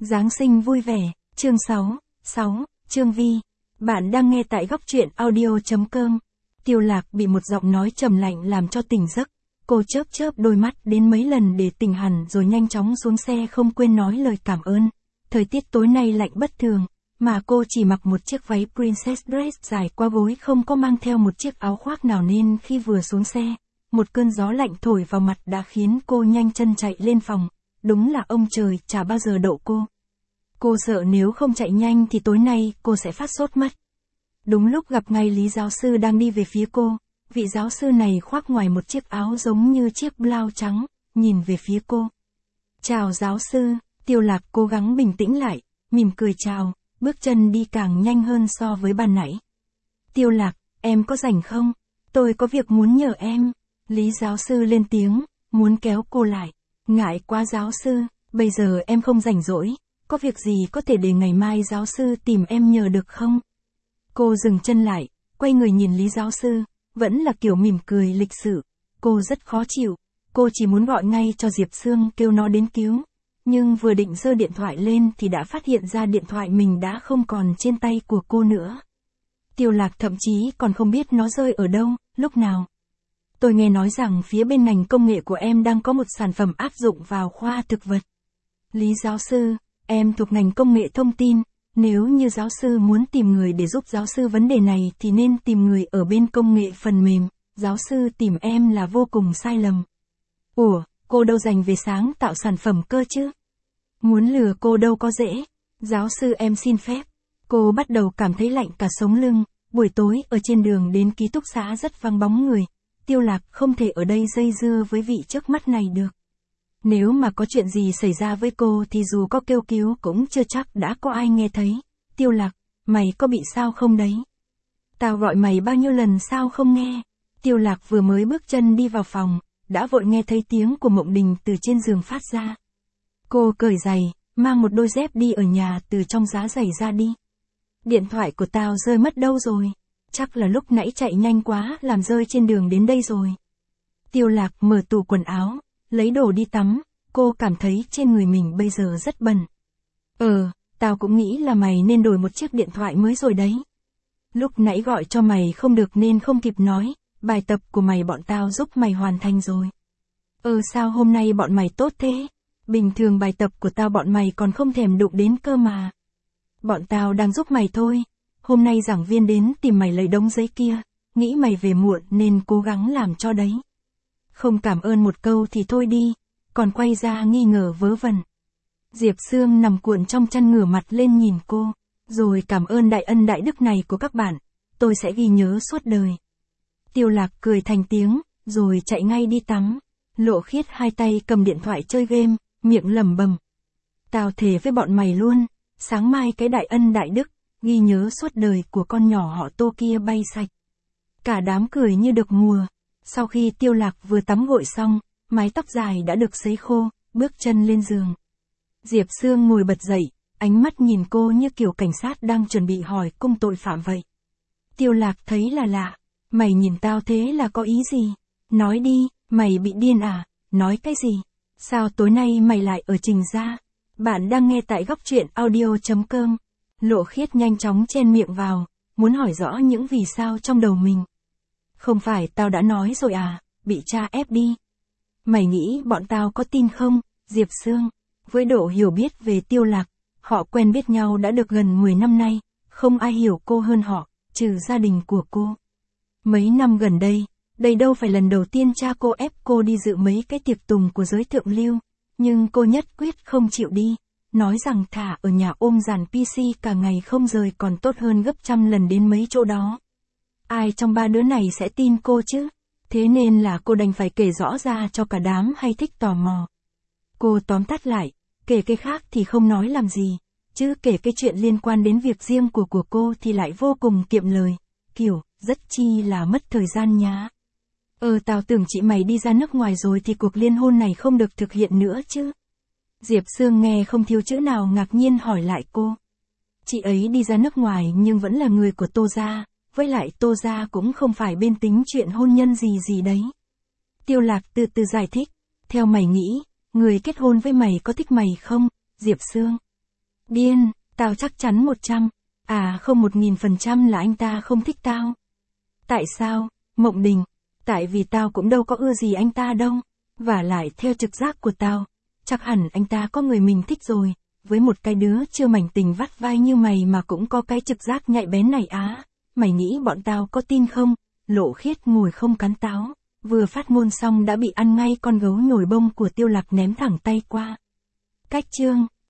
Giáng sinh vui vẻ, chương 6, Chương Vi. Bạn đang nghe tại góc truyện audio.com. Tiêu Lạc bị một giọng nói trầm lạnh làm cho tỉnh giấc. Cô chớp chớp đôi mắt đến mấy lần để tỉnh hẳn rồi nhanh chóng xuống xe không quên nói lời cảm ơn. Thời tiết tối nay lạnh bất thường, mà cô chỉ mặc một chiếc váy princess dress dài qua gối không có mang theo một chiếc áo khoác nào nên khi vừa xuống xe, một cơn gió lạnh thổi vào mặt đã khiến cô nhanh chân chạy lên phòng. Đúng là ông trời chả bao giờ đậu cô. Cô sợ nếu không chạy nhanh thì tối nay cô sẽ phát sốt mất. Đúng lúc gặp ngay Lý giáo sư đang đi về phía cô, vị giáo sư này khoác ngoài một chiếc áo giống như chiếc blouses trắng, nhìn về phía cô. Chào giáo sư, Tiêu Lạc cố gắng bình tĩnh lại, mỉm cười chào, bước chân đi càng nhanh hơn so với ban nãy. Tiêu Lạc, em có rảnh không? Tôi có việc muốn nhờ em. Lý giáo sư lên tiếng, muốn kéo cô lại. Ngại quá giáo sư, bây giờ em không rảnh rỗi, có việc gì có thể để ngày mai giáo sư tìm em nhờ được không? Cô dừng chân lại, quay người nhìn Lý giáo sư, vẫn là kiểu mỉm cười lịch sự. Cô rất khó chịu, cô chỉ muốn gọi ngay cho Diệp Sương kêu nó đến cứu. Nhưng vừa định giơ điện thoại lên thì đã phát hiện ra điện thoại mình đã không còn trên tay của cô nữa. Tiêu Lạc thậm chí còn không biết nó rơi ở đâu, lúc nào. Tôi nghe nói rằng phía bên ngành công nghệ của em đang có một sản phẩm áp dụng vào khoa thực vật. Lý giáo sư, em thuộc ngành công nghệ thông tin, nếu như giáo sư muốn tìm người để giúp giáo sư vấn đề này thì nên tìm người ở bên công nghệ phần mềm, giáo sư tìm em là vô cùng sai lầm. Ủa, cô đâu dành về sáng tạo sản phẩm cơ chứ? Muốn lừa cô đâu có dễ. Giáo sư em xin phép. Cô bắt đầu cảm thấy lạnh cả sống lưng, buổi tối ở trên đường đến ký túc xá rất vắng bóng người. Tiêu Lạc không thể ở đây dây dưa với vị trước mắt này được. Nếu mà có chuyện gì xảy ra với cô thì dù có kêu cứu cũng chưa chắc đã có ai nghe thấy. Tiêu Lạc, mày có bị sao không đấy? Tao gọi mày bao nhiêu lần sao không nghe? Tiêu Lạc vừa mới bước chân đi vào phòng, đã vội nghe thấy tiếng của Mộng Đình từ trên giường phát ra. Cô cởi giày, mang một đôi dép đi ở nhà từ trong giá giày ra đi. Điện thoại của tao rơi mất đâu rồi? Chắc là lúc nãy chạy nhanh quá làm rơi trên đường đến đây rồi. Tiêu Lạc mở tủ quần áo, lấy đồ đi tắm, cô cảm thấy trên người mình bây giờ rất bẩn. Tao cũng nghĩ là mày nên đổi một chiếc điện thoại mới rồi đấy. Lúc nãy gọi cho mày không được nên không kịp nói, bài tập của mày bọn tao giúp mày hoàn thành rồi. Sao hôm nay bọn mày tốt thế? Bình thường bài tập của tao bọn mày còn không thèm đụng đến cơ mà. Bọn tao đang giúp mày thôi. Hôm nay giảng viên đến tìm mày lấy đống giấy kia, nghĩ mày về muộn nên cố gắng làm cho đấy. Không cảm ơn một câu thì thôi đi, còn quay ra nghi ngờ vớ vẩn. Diệp Sương nằm cuộn trong chăn ngửa mặt lên nhìn cô, rồi cảm ơn đại ân đại đức này của các bạn, tôi sẽ ghi nhớ suốt đời. Tiêu Lạc cười thành tiếng, rồi chạy ngay đi tắm. Lộ Khiết hai tay cầm điện thoại chơi game, miệng lẩm bẩm. Tao thề với bọn mày luôn, sáng mai cái đại ân đại đức, ghi nhớ suốt đời của con nhỏ họ Tô kia bay sạch. Cả đám cười như được mùa. Sau khi Tiêu Lạc vừa tắm gội xong, mái tóc dài đã được sấy khô, bước chân lên giường. Diệp Sương ngồi bật dậy, ánh mắt nhìn cô như kiểu cảnh sát đang chuẩn bị hỏi cung tội phạm vậy. Tiêu Lạc thấy là lạ, mày nhìn tao thế là có ý gì? Nói đi, mày bị điên à? Nói cái gì? Sao tối nay mày lại ở Trình gia? Bạn đang nghe tại góc truyện audio.com. Lộ Khiết nhanh chóng chen miệng vào, muốn hỏi rõ những vì sao trong đầu mình. Không phải tao đã nói rồi à, bị cha ép đi. Mày nghĩ bọn tao có tin không, Diệp Sương? Với độ hiểu biết về Tiêu Lạc, họ quen biết nhau đã được gần 10 năm nay, không ai hiểu cô hơn họ, trừ gia đình của cô. Mấy năm gần đây, đây đâu phải lần đầu tiên cha cô ép cô đi dự mấy cái tiệc tùng của giới thượng lưu, nhưng cô nhất quyết không chịu đi, nói rằng thả ở nhà ôm dàn PC cả ngày không rời còn tốt hơn gấp trăm lần đến mấy chỗ đó. Ai trong ba đứa này sẽ tin cô chứ? Thế nên là cô đành phải kể rõ ra cho cả đám hay thích tò mò. Cô tóm tắt lại, kể cái khác thì không nói làm gì, chứ kể cái chuyện liên quan đến việc riêng của cô thì lại vô cùng kiệm lời, kiểu, rất chi là mất thời gian nhá. Tao tưởng chị mày đi ra nước ngoài rồi thì cuộc liên hôn này không được thực hiện nữa chứ. Diệp Sương nghe không thiếu chữ nào ngạc nhiên hỏi lại cô. Chị ấy đi ra nước ngoài nhưng vẫn là người của Tô gia, với lại Tô gia cũng không phải bên tính chuyện hôn nhân gì gì đấy. Tiêu Lạc từ từ giải thích, theo mày nghĩ, người kết hôn với mày có thích mày không, Diệp Sương? Điên, tao chắc chắn 100, không 1000% là anh ta không thích tao. Tại sao, Mộng Đình? Tại vì tao cũng đâu có ưa gì anh ta đâu. Và lại theo trực giác của tao, chắc hẳn anh ta có người mình thích rồi. Với một cái đứa chưa mảnh tình vắt vai như mày mà cũng có cái trực giác nhạy bén này á. Mày nghĩ bọn tao có tin không? Lộ Khiết ngồi không cắn táo. Vừa phát ngôn xong đã bị ăn ngay con gấu nhồi bông của Tiêu Lạc ném thẳng tay qua. Cách chương